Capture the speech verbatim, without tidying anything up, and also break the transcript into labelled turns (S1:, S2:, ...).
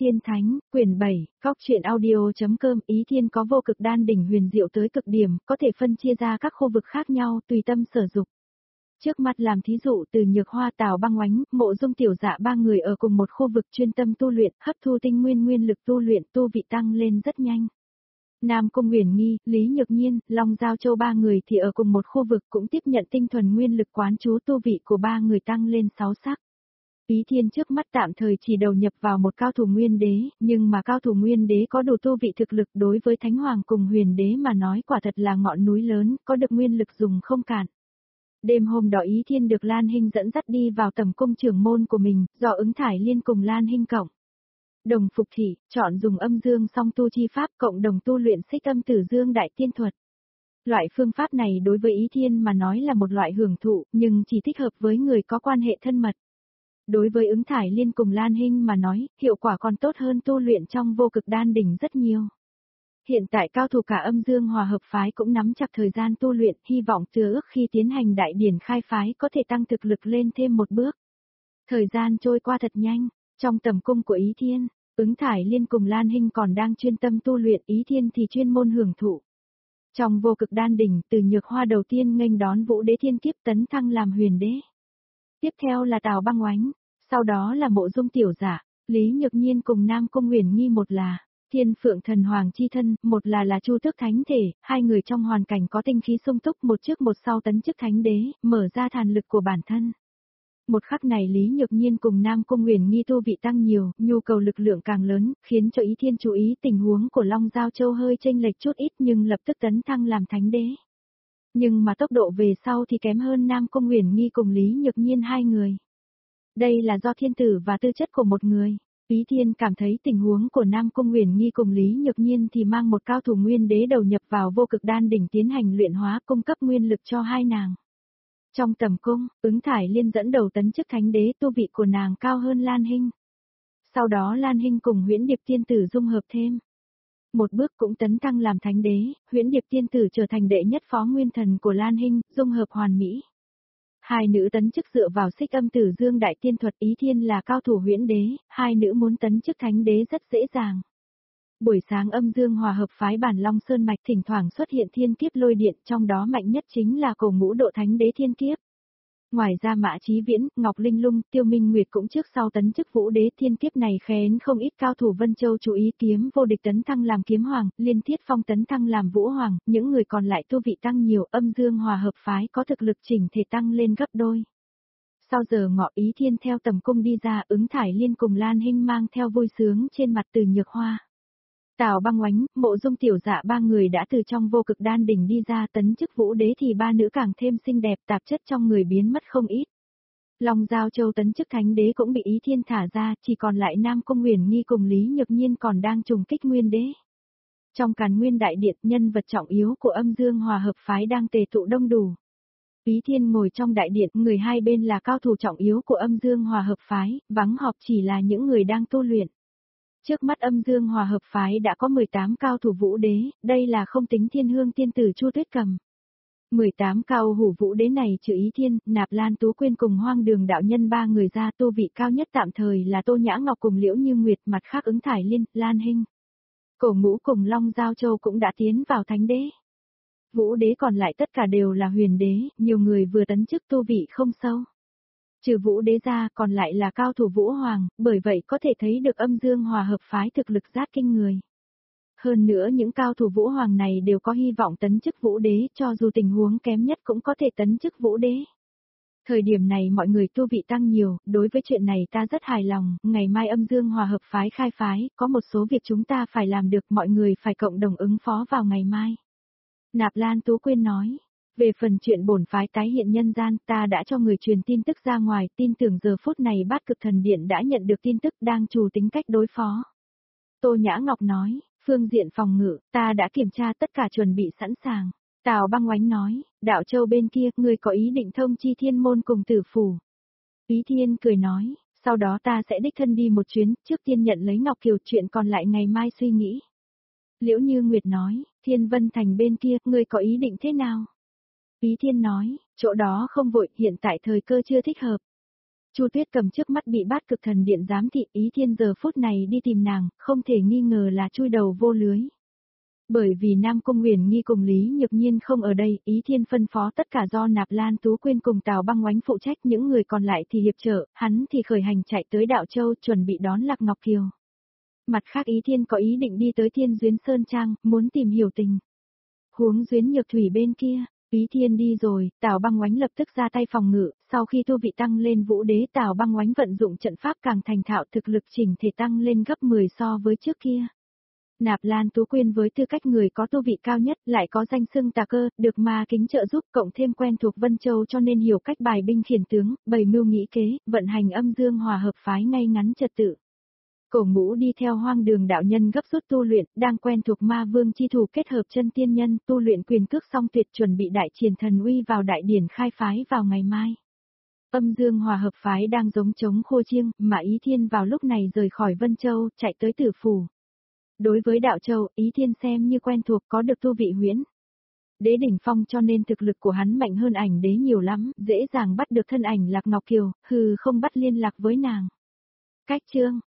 S1: Tiên Thánh, quyển bảy, góc truyện audio.com. Ý Thiên có vô cực đan đỉnh huyền diệu tới cực điểm, có thể phân chia ra các khu vực khác nhau tùy tâm sở dục. Trước mắt làm thí dụ Từ Nhược Hoa, Tào Băng Oánh, Mộ Dung Tiểu Dạ ba người ở cùng một khu vực chuyên tâm tu luyện, hấp thu tinh nguyên nguyên lực tu luyện, tu vị tăng lên rất nhanh. Nam Cung Uyển Nghi, Lý Nhược Nhiên, Long Giao Châu ba người thì ở cùng một khu vực cũng tiếp nhận tinh thuần nguyên lực quán chú, tu vị của ba người tăng lên sáu sắc. Ý Thiên trước mắt tạm thời chỉ đầu nhập vào một cao thủ nguyên đế, nhưng mà cao thủ nguyên đế có đủ tu vị thực lực, đối với Thánh Hoàng cùng huyền đế mà nói quả thật là ngọn núi lớn, có được nguyên lực dùng không cạn. Đêm hôm đó Ý Thiên được Lan Hinh dẫn dắt đi vào tầm cung trưởng môn của mình, do Ứng Thải Liên cùng Lan Hinh cộng đồng phục thị, chọn dùng âm dương song tu chi pháp cộng đồng tu luyện xích âm tử dương đại tiên thuật. Loại phương pháp này đối với Ý Thiên mà nói là một loại hưởng thụ, nhưng chỉ thích hợp với người có quan hệ thân mật. Đối với Ứng Thải Liên cùng Lan Hinh mà nói, hiệu quả còn tốt hơn tu luyện trong vô cực đan đỉnh rất nhiều. Hiện tại cao thủ cả âm dương hòa hợp phái cũng nắm chặt thời gian tu luyện, hy vọng thừa ước khi tiến hành đại điển khai phái có thể tăng thực lực lên thêm một bước. Thời gian trôi qua thật nhanh, trong tầm cung của Ý Thiên, Ứng Thải Liên cùng Lan Hinh còn đang chuyên tâm tu luyện, Ý Thiên thì chuyên môn hưởng thụ. Trong vô cực đan đỉnh, Từ Nhược Hoa đầu tiên nghênh đón Vũ Đế thiên kiếp tấn thăng làm huyền đế. Tiếp theo là Tào Băng Oánh, sau đó là Mộ Dung Tiểu Dạ, Lý Nhược Nhiên cùng Nam Cung Uyển Nghi, một là Thiên Phượng Thần Hoàng chi thân, một là là Chu Tước Thánh thể, hai người trong hoàn cảnh có tinh khí sung túc, một trước một sau tấn chức thánh đế, mở ra thần lực của bản thân. Một khắc này Lý Nhược Nhiên cùng Nam Cung Uyển Nghi tu vị tăng nhiều, nhu cầu lực lượng càng lớn, khiến cho Ý Thiên chú ý tình huống của Long Giao Châu hơi chênh lệch chút ít nhưng lập tức tấn thăng làm thánh đế. Nhưng mà tốc độ về sau thì kém hơn Nam Cung Uyển Nghi cùng Lý Nhược Nhiên hai người. Đây là do thiên tử và tư chất của một người. Ý Thiên cảm thấy tình huống của Nam Cung Uyển Nghi cùng Lý Nhược Nhiên thì mang một cao thủ nguyên đế đầu nhập vào vô cực đan đỉnh tiến hành luyện hóa, cung cấp nguyên lực cho hai nàng. Trong tầm cung, Ứng Thải Liên dẫn đầu tấn chức thánh đế, tu vị của nàng cao hơn Lan Hinh. Sau đó Lan Hinh cùng Huyễn Điệp Tiên Tử dung hợp thêm. Một bước cũng tấn thăng làm thánh đế, Huyễn Điệp Tiên Tử trở thành đệ nhất phó nguyên thần của Lan Hinh, dung hợp hoàn mỹ. Hai nữ tấn chức dựa vào xích âm tử dương đại tiên thuật, Ý Thiên là cao thủ huyễn đế, hai nữ muốn tấn chức thánh đế rất dễ dàng. Buổi sáng âm dương hòa hợp phái Bản Long Sơn Mạch thỉnh thoảng xuất hiện thiên kiếp lôi điện, trong đó mạnh nhất chính là cổ ngũ độ thánh đế thiên kiếp. Ngoài ra Mã Chí Viễn, Ngọc Linh Lung, Tiêu Minh Nguyệt cũng trước sau tấn chức vũ đế, thiên kiếp này khén không ít cao thủ Vân Châu chú ý, kiếm vô địch tấn thăng làm kiếm hoàng, Liên Thiết Phong tấn thăng làm vũ hoàng, những người còn lại tu vị tăng nhiều, âm dương hòa hợp phái có thực lực chỉnh thể tăng lên gấp đôi. Sau giờ ngọ Ý Thiên theo tầm cung đi ra, Ứng Thải Liên cùng Lan Hinh mang theo vui sướng trên mặt Từ Nhược Hoa. Tào Băng Oánh, Mộ Dung Tiểu Dạ ba người đã từ trong vô cực đan đỉnh đi ra, tấn chức vũ đế thì ba nữ càng thêm xinh đẹp, tạp chất trong người biến mất không ít. Long Giao Châu tấn chức thánh đế cũng bị Ý Thiên thả ra, chỉ còn lại Nam Cung Uyển Nghi cùng Lý Nhược Nhiên còn đang trùng kích nguyên đế. Trong Càn Nguyên đại điện, nhân vật trọng yếu của âm dương hòa hợp phái đang tề tụ đông đủ. Ý Thiên ngồi trong đại điện, người hai bên là cao thủ trọng yếu của âm dương hòa hợp phái, vắng họp chỉ là những người đang tu luyện. Trước mắt âm dương hòa hợp phái đã có mười tám cao thủ vũ đế, đây là không tính Thiên Hương tiên tử Chu Tuyết Cầm. mười tám cao hủ vũ đế này trừ Ý Thiên, Nạp Lan Tú Quyên cùng Hoang Đường đạo nhân ba người ra, tu vị cao nhất tạm thời là Tô Nhã Ngọc cùng Liễu Như Nguyệt, mặt khác Ứng Thải Liên, Lan Hinh. Cổ Ngũ cùng Long Giao Châu cũng đã tiến vào thánh đế. Vũ đế còn lại tất cả đều là huyền đế, nhiều người vừa tấn chức tu vị không sâu. Trừ vũ đế ra còn lại là cao thủ vũ hoàng, bởi vậy có thể thấy được âm dương hòa hợp phái thực lực rất kinh người. Hơn nữa những cao thủ vũ hoàng này đều có hy vọng tấn chức vũ đế, cho dù tình huống kém nhất cũng có thể tấn chức vũ đế. Thời điểm này mọi người tu vị tăng nhiều, đối với chuyện này ta rất hài lòng, ngày mai âm dương hòa hợp phái khai phái, có một số việc chúng ta phải làm được, mọi người phải cộng đồng ứng phó vào ngày mai. Nạp Lan Tú Quyên nói. Về phần chuyện bổn phái tái hiện nhân gian, ta đã cho người truyền tin tức ra ngoài, tin tưởng giờ phút này Bát Cực Thần Điện đã nhận được tin tức, đang chủ tính cách đối phó. Tô Nhã Ngọc nói, phương diện phòng ngự, ta đã kiểm tra tất cả chuẩn bị sẵn sàng. Tào Băng Oánh nói, Đạo Châu bên kia, người có ý định thông chi Thiên Môn cùng Tử Phủ. Ý Thiên cười nói, sau đó ta sẽ đích thân đi một chuyến, trước tiên nhận lấy Ngọc Kiều, chuyện còn lại ngày mai suy nghĩ. Liễu Như Nguyệt nói, Thiên Vân Thành bên kia, người có ý định thế nào? Ý Thiên nói, chỗ đó không vội, hiện tại thời cơ chưa thích hợp. Chu Tuyết cầm trước mắt bị bát cực thần điện giám thị, Ý Thiên giờ phút này đi tìm nàng, không thể nghi ngờ là chui đầu vô lưới. Bởi vì Nam Cung Huyền Nghi cùng Lý Nhược Nhiên không ở đây, Ý Thiên phân phó tất cả do Nạp Lan Tú Quyên cùng Tào Băng Oánh phụ trách, những người còn lại thì hiệp trợ, hắn thì khởi hành chạy tới Đạo Châu chuẩn bị đón Lạc Ngọc Kiều. Mặt khác Ý Thiên có ý định đi tới Thiên Duyến Sơn Trang, muốn tìm hiểu tình huống Duyến Nhược Thủy bên kia. Ý Thiên đi rồi, Tào Băng Oánh lập tức ra tay phòng ngự, sau khi tu vị tăng lên vũ đế, Tào Băng Oánh vận dụng trận pháp càng thành thạo, thực lực chỉnh thể tăng lên gấp mười so với trước kia. Nạp Lan Tú Quyên với tư cách người có tu vị cao nhất, lại có danh xưng tà cơ, được ma kính trợ giúp, cộng thêm quen thuộc Vân Châu cho nên hiểu cách bài binh khiển tướng, bày mưu nghĩ kế, vận hành âm dương hòa hợp phái ngay ngắn trật tự. Cổ Ngũ đi theo Hoang Đường đạo nhân gấp rút tu luyện, đang quen thuộc ma vương chi thủ kết hợp chân tiên nhân, tu luyện quyền cước song tuyệt, chuẩn bị đại triển thần uy vào đại điển khai phái vào ngày mai. Âm dương hòa hợp phái đang giống trống khô chiêng, mà Ý Thiên vào lúc này rời khỏi Vân Châu, chạy tới Tử Phủ. Đối với Đạo Châu, Ý Thiên xem như quen thuộc, có được tu vị huyễn đế đỉnh phong cho nên thực lực của hắn mạnh hơn ảnh đế nhiều lắm, dễ dàng bắt được thân ảnh Lạc Ngọc Kiều, hừ không bắt liên lạc với nàng. Cách chương